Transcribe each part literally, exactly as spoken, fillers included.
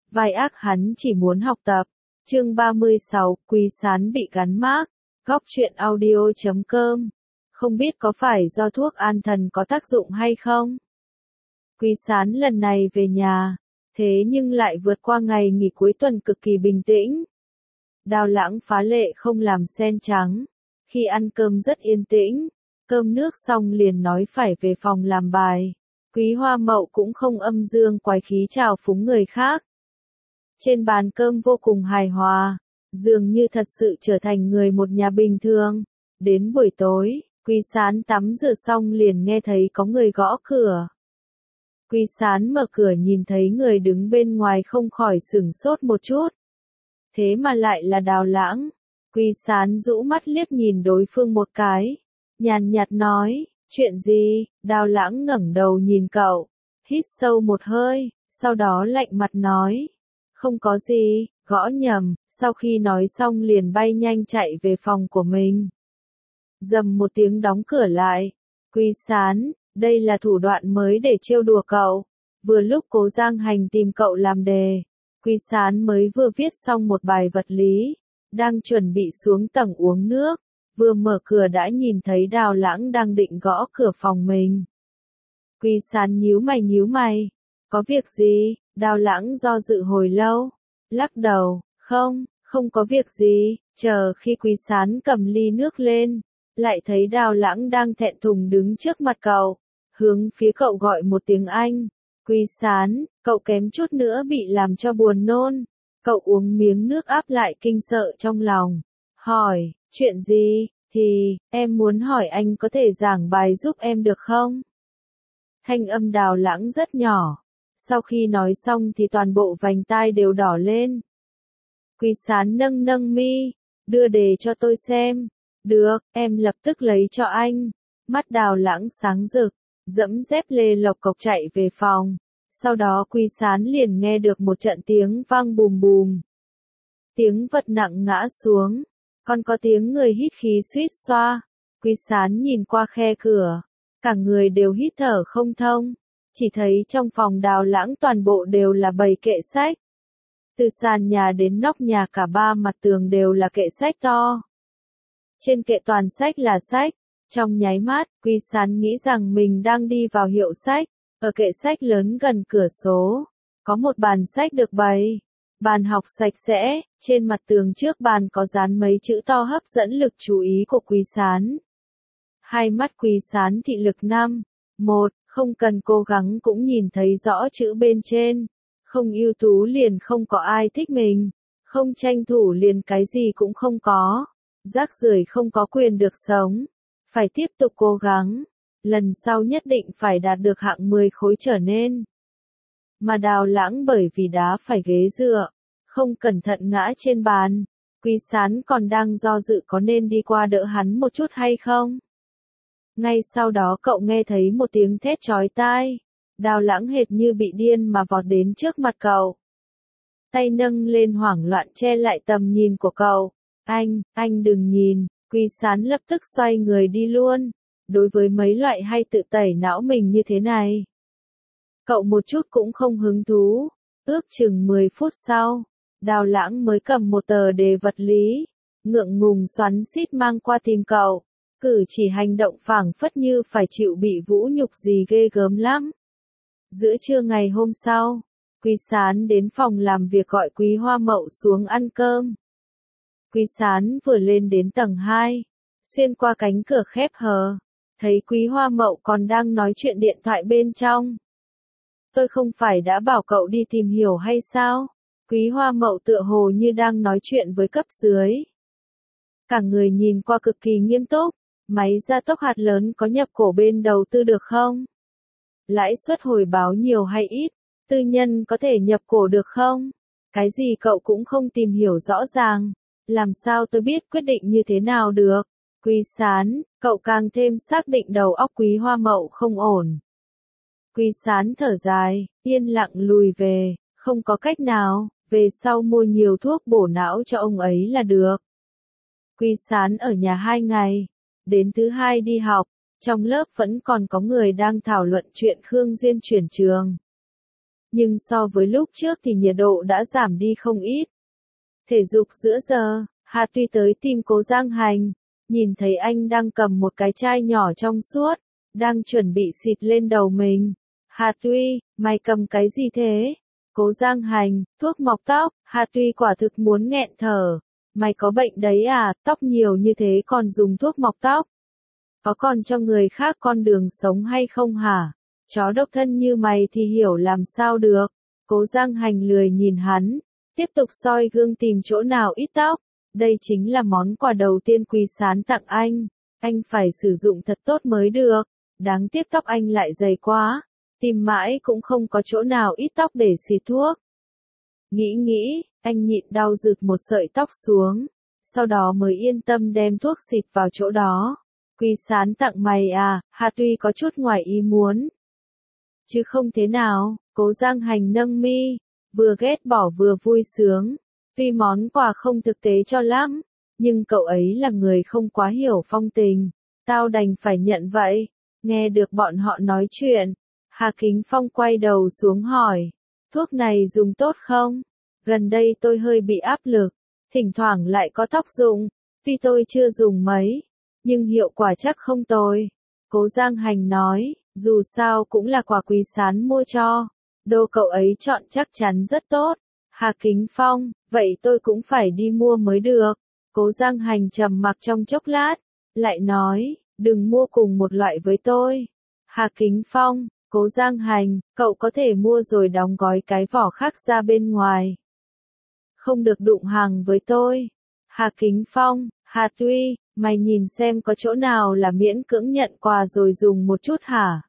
vai ác hắn chỉ muốn học tập. Chương ba mươi sáu, Quý Sán bị gắn mác. Góc truyện audio chấm com. Không biết có phải do thuốc an thần có tác dụng hay không? Quý Sán lần này về nhà, thế nhưng lại vượt qua ngày nghỉ cuối tuần cực kỳ bình tĩnh. Đào Lãng phá lệ không làm sen trắng. Khi ăn cơm rất yên tĩnh, cơm nước xong liền nói phải về phòng làm bài. Quý Hoa Mậu cũng không âm dương quái khí chào phúng người khác. Trên bàn cơm vô cùng hài hòa, dường như thật sự trở thành người một nhà bình thường. Đến buổi tối, Quý Sán tắm rửa xong liền nghe thấy có người gõ cửa. Quý Sán mở cửa nhìn thấy người đứng bên ngoài không khỏi sửng sốt một chút. Thế mà lại là Đào Lãng. Quý Sán rũ mắt liếc nhìn đối phương một cái, nhàn nhạt nói, chuyện gì? Đào Lãng ngẩng đầu nhìn cậu, hít sâu một hơi, sau đó lạnh mặt nói, không có gì, gõ nhầm. Sau khi nói xong liền bay nhanh chạy về phòng của mình. Dầm một tiếng đóng cửa lại. Quý Sán, đây là thủ đoạn mới để trêu đùa cậu. Vừa lúc Cố Giang Hành tìm cậu làm đề, Quý Sán mới vừa viết xong một bài vật lý, đang chuẩn bị xuống tầng uống nước, vừa mở cửa đã nhìn thấy Đào Lãng đang định gõ cửa phòng mình. Quý Sán nhíu mày nhíu mày, có việc gì? Đào Lãng do dự hồi lâu, lắc đầu, không, không có việc gì. Chờ khi Quý Sán cầm ly nước lên, lại thấy Đào Lãng đang thẹn thùng đứng trước mặt cậu, hướng phía cậu gọi một tiếng Anh. Quý Sán, cậu kém chút nữa bị làm cho buồn nôn. Cậu uống miếng nước áp lại kinh sợ trong lòng, hỏi, chuyện gì? Thì, em muốn hỏi anh có thể giảng bài giúp em được không? Thanh âm Đào Lãng rất nhỏ. Sau khi nói xong thì toàn bộ vành tai đều đỏ lên. Quý Sán nâng nâng mi, đưa đề cho tôi xem. Được, em lập tức lấy cho anh. Mắt Đào Lãng sáng rực, dẫm dép lê lộc cộc chạy về phòng. Sau đó Quý Sán liền nghe được một trận tiếng vang bùm bùm. Tiếng vật nặng ngã xuống, còn có tiếng người hít khí suýt xoa. Quý Sán nhìn qua khe cửa, cả người đều hít thở không thông. Chỉ thấy trong phòng Đào Lãng toàn bộ đều là bầy kệ sách. Từ sàn nhà đến nóc nhà cả ba mặt tường đều là kệ sách to. Trên kệ toàn sách là sách. Trong nháy mắt, Quý Sán nghĩ rằng mình đang đi vào hiệu sách. Ở kệ sách lớn gần cửa sổ, có một bàn sách được bày. Bàn học sạch sẽ, trên mặt tường trước bàn có dán mấy chữ to hấp dẫn lực chú ý của Quý Sán. Hai mắt Quý Sán thị lực năm. Một, không cần cố gắng cũng nhìn thấy rõ chữ bên trên. Không ưu tú liền không có ai thích mình. Không tranh thủ liền cái gì cũng không có. Rác rưởi không có quyền được sống. Phải tiếp tục cố gắng. Lần sau nhất định phải đạt được hạng mười khối trở nên. Mà Đào Lãng bởi vì đá phải ghế dựa, không cẩn thận ngã trên bàn. Quý Sán còn đang do dự có nên đi qua đỡ hắn một chút hay không. Ngay sau đó cậu nghe thấy một tiếng thét chói tai. Đào Lãng hệt như bị điên mà vọt đến trước mặt cậu. Tay nâng lên hoảng loạn che lại tầm nhìn của cậu. Anh, anh đừng nhìn. Quý Sán lập tức xoay người đi luôn. Đối với mấy loại hay tự tẩy não mình như thế này, cậu một chút cũng không hứng thú. Ước chừng mười phút sau, Đào Lãng mới cầm một tờ đề vật lý, ngượng ngùng xoắn xít mang qua tìm cậu. Cử chỉ hành động phảng phất như phải chịu bị vũ nhục gì ghê gớm lắm. Giữa trưa ngày hôm sau, Quý Sán đến phòng làm việc gọi Quý Hoa Mậu xuống ăn cơm. Quý Sán vừa lên đến tầng hai, xuyên qua cánh cửa khép hờ, thấy Quý Hoa Mậu còn đang nói chuyện điện thoại bên trong. Tôi không phải đã bảo cậu đi tìm hiểu hay sao? Quý Hoa Mậu tựa hồ như đang nói chuyện với cấp dưới. Cả người nhìn qua cực kỳ nghiêm túc. Máy gia tốc hạt lớn có nhập cổ bên đầu tư được không? Lãi suất hồi báo nhiều hay ít? Tư nhân có thể nhập cổ được không? Cái gì cậu cũng không tìm hiểu rõ ràng. Làm sao tôi biết quyết định như thế nào được? Quý Sán, cậu càng thêm xác định đầu óc Quý Hoa Mậu không ổn. Quý Sán thở dài, yên lặng lùi về, không có cách nào, về sau mua nhiều thuốc bổ não cho ông ấy là được. Quý Sán ở nhà hai ngày, đến thứ hai đi học, trong lớp vẫn còn có người đang thảo luận chuyện Khương Duyên chuyển trường. nhưng so với lúc trước thì nhiệt độ đã giảm đi không ít. Thể dục giữa giờ, Hà Tuy tới tìm Cố Giang Hành, nhìn thấy anh đang cầm một cái chai nhỏ trong suốt, đang chuẩn bị xịt lên đầu mình. Hà Tuy, mày cầm cái gì thế? Cố Giang Hành, thuốc mọc tóc. Hà Tuy quả thực muốn nghẹn thở. Mày có bệnh đấy à, tóc nhiều như thế còn dùng thuốc mọc tóc? Có còn cho người khác con đường sống hay không hả? Chó độc thân như mày thì hiểu làm sao được. Cố Giang Hành lười nhìn hắn, tiếp tục soi gương tìm chỗ nào ít tóc. Đây chính là món quà đầu tiên Quý Sán tặng anh. Anh phải sử dụng thật tốt mới được. Đáng tiếc tóc anh lại dày quá. Tìm mãi cũng không có chỗ nào ít tóc để xịt thuốc. Nghĩ nghĩ, anh nhịn đau rực một sợi tóc xuống. Sau đó mới yên tâm đem thuốc xịt vào chỗ đó. Quý Sán tặng mày à? Hà Tuy có chút ngoài ý muốn. Chứ không thế nào, Cố Giang Hành nâng mi, vừa ghét bỏ vừa vui sướng. Tuy món quà không thực tế cho lắm, nhưng cậu ấy là người không quá hiểu phong tình. Tao đành phải nhận vậy. Nghe được bọn họ nói chuyện, Hà Kính Phong quay đầu xuống hỏi. Thuốc này dùng tốt không? Gần đây tôi hơi bị áp lực, thỉnh thoảng lại có tóc rụng. Tuy tôi chưa dùng mấy, nhưng hiệu quả chắc không tồi. Cố Giang Hành nói, dù sao cũng là quà Quý Sán mua cho. Đồ cậu ấy chọn chắc chắn rất tốt. Hà Kính Phong, vậy tôi cũng phải đi mua mới được. Cố Giang Hành trầm mặc trong chốc lát, lại nói, đừng mua cùng một loại với tôi. Hà Kính Phong, Cố Giang Hành, cậu có thể mua rồi đóng gói cái vỏ khác ra bên ngoài. Không được đụng hàng với tôi. Hà Kính Phong, Hà Tuy, mày nhìn xem có chỗ nào là miễn cưỡng nhận quà rồi dùng một chút hả?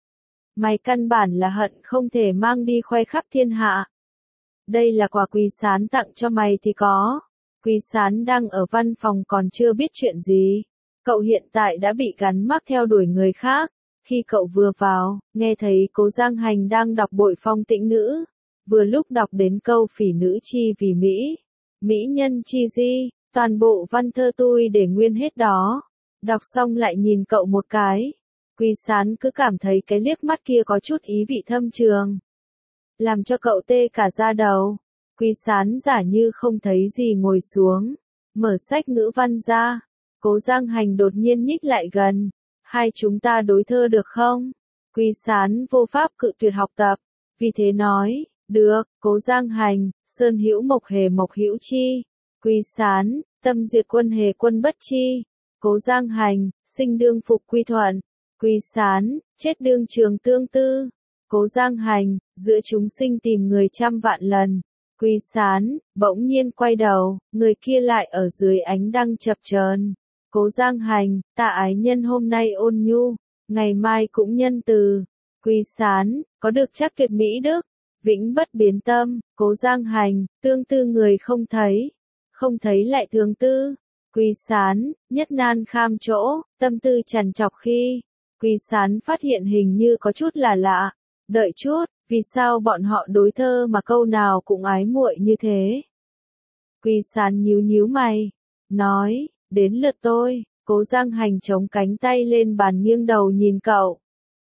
Mày căn bản là hận không thể mang đi khoe khắp thiên hạ. Đây là quà Quý Sán tặng cho mày thì có. Quý Sán đang ở văn phòng còn chưa biết chuyện gì. Cậu hiện tại đã bị gắn mác theo đuổi người khác. Khi cậu vừa vào, nghe thấy Cố Giang Hành đang đọc bội phong tĩnh nữ. Vừa lúc đọc đến câu phỉ nữ chi vì Mỹ. Mỹ nhân chi di, toàn bộ văn thơ tôi để nguyên hết đó. Đọc xong lại nhìn cậu một cái. Quý Sán cứ cảm thấy cái liếc mắt kia có chút ý vị thâm trường. Làm cho cậu tê cả da đầu. Quý Sán giả như không thấy gì ngồi xuống. Mở sách ngữ văn ra. Cố Giang Hành đột nhiên nhích lại gần. Hai chúng ta đối thơ được không? Quý Sán vô pháp cự tuyệt học tập. Vì thế nói, được. Cố Giang Hành, sơn hữu mộc hề mộc hữu chi. Quý Sán, tâm duyệt quân hề quân bất chi. Cố Giang Hành, sinh đương phục quy thuận. Quý Sán, chết đương trường tương tư. Cố Giang Hành, giữa chúng sinh tìm người trăm vạn lần. Quý Sán, bỗng nhiên quay đầu, người kia lại ở dưới ánh đăng chập chờn. Cố Giang Hành, ta ái nhân hôm nay ôn nhu, ngày mai cũng nhân từ. Quý Sán, có được chắc tuyệt mỹ đức, vĩnh bất biến tâm. Cố Giang Hành, tương tư người không thấy, không thấy lại thương tư. Quý Sán, nhất nan kham chỗ, tâm tư trằn trọc khi. Quý Sán phát hiện hình như có chút là lạ. Đợi chút, vì sao bọn họ đối thơ mà câu nào cũng ái muội như thế? Quý Sán nhíu nhíu mày, nói, đến lượt tôi. Cố Giang Hành chống cánh tay lên bàn nghiêng đầu nhìn cậu.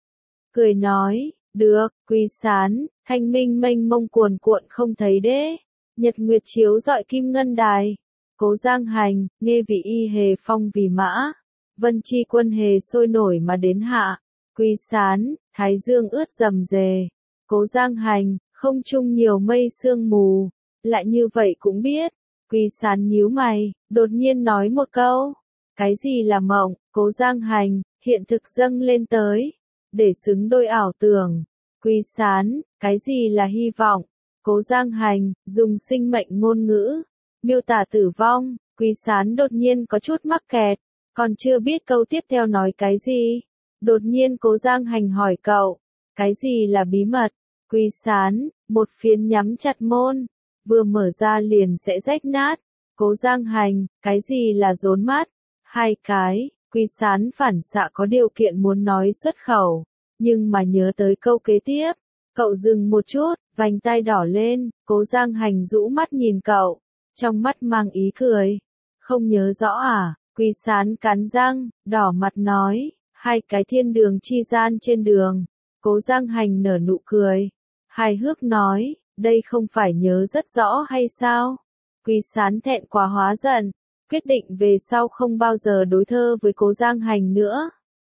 Cười nói, được. Quý Sán, thanh minh mênh mông cuồn cuộn không thấy đế. Nhật nguyệt chiếu rọi kim ngân đài. Cố Giang Hành, nghe vị y hề phong vì mã. Vân chi quân hề sôi nổi mà đến hạ. Quý Sán, thái dương ướt rầm rề. Cố Giang Hành, không trung nhiều mây sương mù. Lại như vậy cũng biết. Quý Sán nhíu mày, đột nhiên nói một câu. Cái gì là mộng? Cố Giang Hành, hiện thực dâng lên tới. Để xứng đôi ảo tưởng. Quý Sán, cái gì là hy vọng? Cố Giang Hành, dùng sinh mệnh ngôn ngữ. Miêu tả tử vong. Quý Sán đột nhiên có chút mắc kẹt. Còn chưa biết câu tiếp theo nói cái gì. Đột nhiên Cố Giang Hành hỏi cậu. Cái gì là bí mật? Quý Sán, một phiến nhắm chặt môn. Vừa mở ra liền sẽ rách nát. Cố Giang Hành, cái gì là rốn mắt? Hai cái. Quý Sán phản xạ có điều kiện muốn nói xuất khẩu. Nhưng mà nhớ tới câu kế tiếp. Cậu dừng một chút, vành tai đỏ lên. Cố Giang Hành rũ mắt nhìn cậu. Trong mắt mang ý cười. Không nhớ rõ à? Quý Sán cắn răng, đỏ mặt nói. Hai cái thiên đường chi gian trên đường. Cố Giang Hành nở nụ cười. hài hước nói, đây không phải nhớ rất rõ hay sao? Quý Sán thẹn quá hóa giận, quyết định về sau không bao giờ đối thơ với Cố Giang Hành nữa.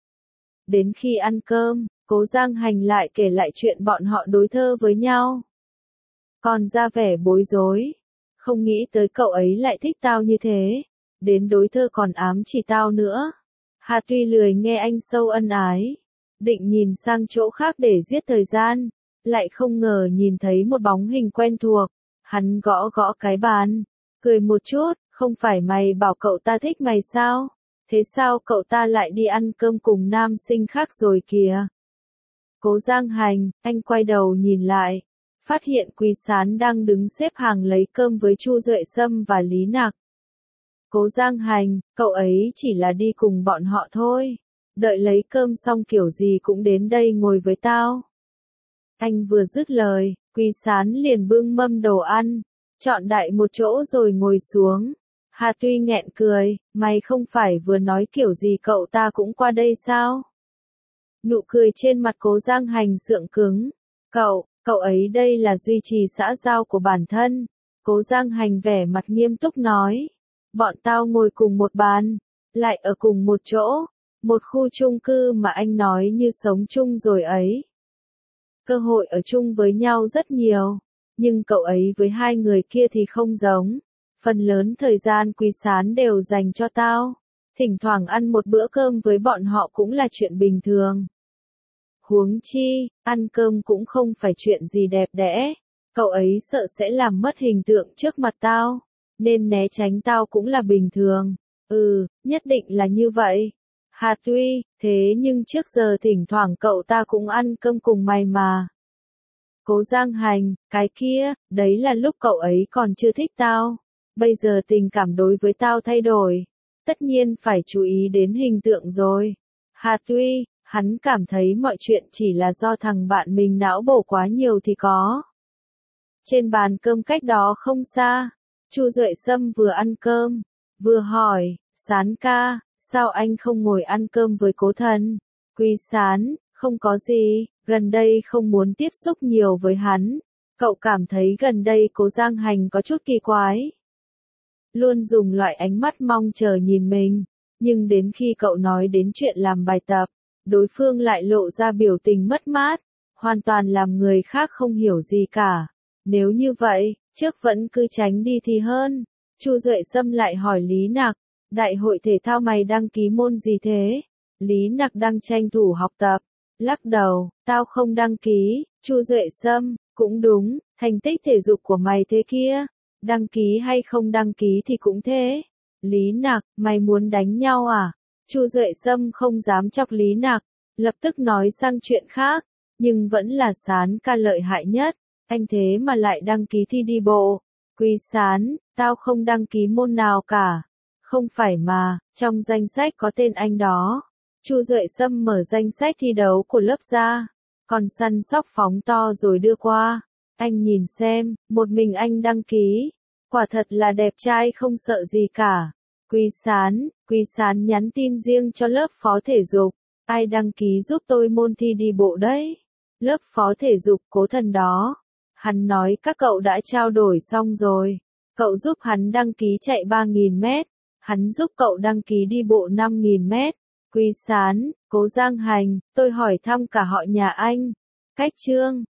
Đến khi ăn cơm, Cố Giang Hành lại kể lại chuyện bọn họ đối thơ với nhau. Còn ra vẻ bối rối, không nghĩ tới cậu ấy lại thích tao như thế, đến đối thơ còn ám chỉ tao nữa. Hà Tuy lười nghe anh sâu ân ái, định nhìn sang chỗ khác để giết thời gian, lại không ngờ nhìn thấy một bóng hình quen thuộc. Hắn gõ gõ cái bàn, cười một chút, không phải mày bảo cậu ta thích mày sao? Thế sao cậu ta lại đi ăn cơm cùng nam sinh khác rồi kìa? Cố Giang Hành, anh quay đầu nhìn lại, phát hiện Quý Sán đang đứng xếp hàng lấy cơm với Chu Duệ Sâm và Lý Nặc. Cố Giang Hành, cậu ấy chỉ là đi cùng bọn họ thôi. Đợi lấy cơm xong kiểu gì cũng đến đây ngồi với tao. Anh vừa dứt lời, Quý Sán liền bưng mâm đồ ăn, chọn đại một chỗ rồi ngồi xuống. Hà Tuy nghẹn cười, mày không phải vừa nói kiểu gì cậu ta cũng qua đây sao? Nụ cười trên mặt Cố Giang Hành sượng cứng. Cậu, cậu ấy đây là duy trì xã giao của bản thân. Cố Giang Hành vẻ mặt nghiêm túc nói. Bọn tao ngồi cùng một bàn, lại ở cùng một chỗ, một khu chung cư mà anh nói như sống chung rồi ấy. Cơ hội ở chung với nhau rất nhiều, nhưng cậu ấy với hai người kia thì không giống. Phần lớn thời gian Quý Sán đều dành cho tao, thỉnh thoảng ăn một bữa cơm với bọn họ cũng là chuyện bình thường. Huống chi, ăn cơm cũng không phải chuyện gì đẹp đẽ, cậu ấy sợ sẽ làm mất hình tượng trước mặt tao, nên né tránh tao cũng là bình thường. Ừ, nhất định là như vậy. Hà Tuy, thế nhưng trước giờ thỉnh thoảng cậu ta cũng ăn cơm cùng mày mà. Cố Giang Hành, cái kia, đấy là lúc cậu ấy còn chưa thích tao. Bây giờ tình cảm đối với tao thay đổi. Tất nhiên phải chú ý đến hình tượng rồi. Hà Tuy, hắn cảm thấy mọi chuyện chỉ là do thằng bạn mình não bổ quá nhiều thì có. Trên bàn cơm cách đó không xa, Chu Duệ Sâm vừa ăn cơm, vừa hỏi, Sán ca, sao anh không ngồi ăn cơm với Cố Thần? Quý Sán, không có gì, gần đây không muốn tiếp xúc nhiều với hắn. Cậu cảm thấy gần đây Cố Giang Hành có chút kỳ quái. Luôn dùng loại ánh mắt mong chờ nhìn mình, nhưng đến khi cậu nói đến chuyện làm bài tập, đối phương lại lộ ra biểu tình mất mát, hoàn toàn làm người khác không hiểu gì cả. Nếu như vậy, trước vẫn cứ tránh đi thì hơn. Chu Duệ Sâm lại hỏi Lý Nặc, đại hội thể thao mày đăng ký môn gì thế? Lý Nặc đang tranh thủ học tập, lắc đầu, tao không đăng ký. Chu Duệ Sâm, cũng đúng, thành tích thể dục của mày thế kia, đăng ký hay không đăng ký thì cũng thế. Lý Nặc, mày muốn đánh nhau à? Chu Duệ Sâm không dám chọc Lý Nặc, lập tức nói sang chuyện khác, nhưng vẫn là Sán ca lợi hại nhất, anh thế mà lại đăng ký thi đi bộ. Quý Sán, tao không đăng ký môn nào cả. Không phải mà, trong danh sách có tên anh đó. Chu Duệ Sâm mở danh sách thi đấu của lớp ra, còn săn sóc phóng to rồi đưa qua. Anh nhìn xem, một mình anh đăng ký, quả thật là đẹp trai không sợ gì cả. Quý Sán, Quý Sán nhắn tin riêng cho lớp phó thể dục, ai đăng ký giúp tôi môn thi đi bộ đấy? Lớp phó thể dục Cố Thần đó. Hắn nói các cậu đã trao đổi xong rồi, cậu giúp hắn đăng ký chạy ba nghìn mét, hắn giúp cậu đăng ký đi bộ năm nghìn mét. Quý Sán, Cố Giang Hành, tôi hỏi thăm cả họ nhà anh. Cách chương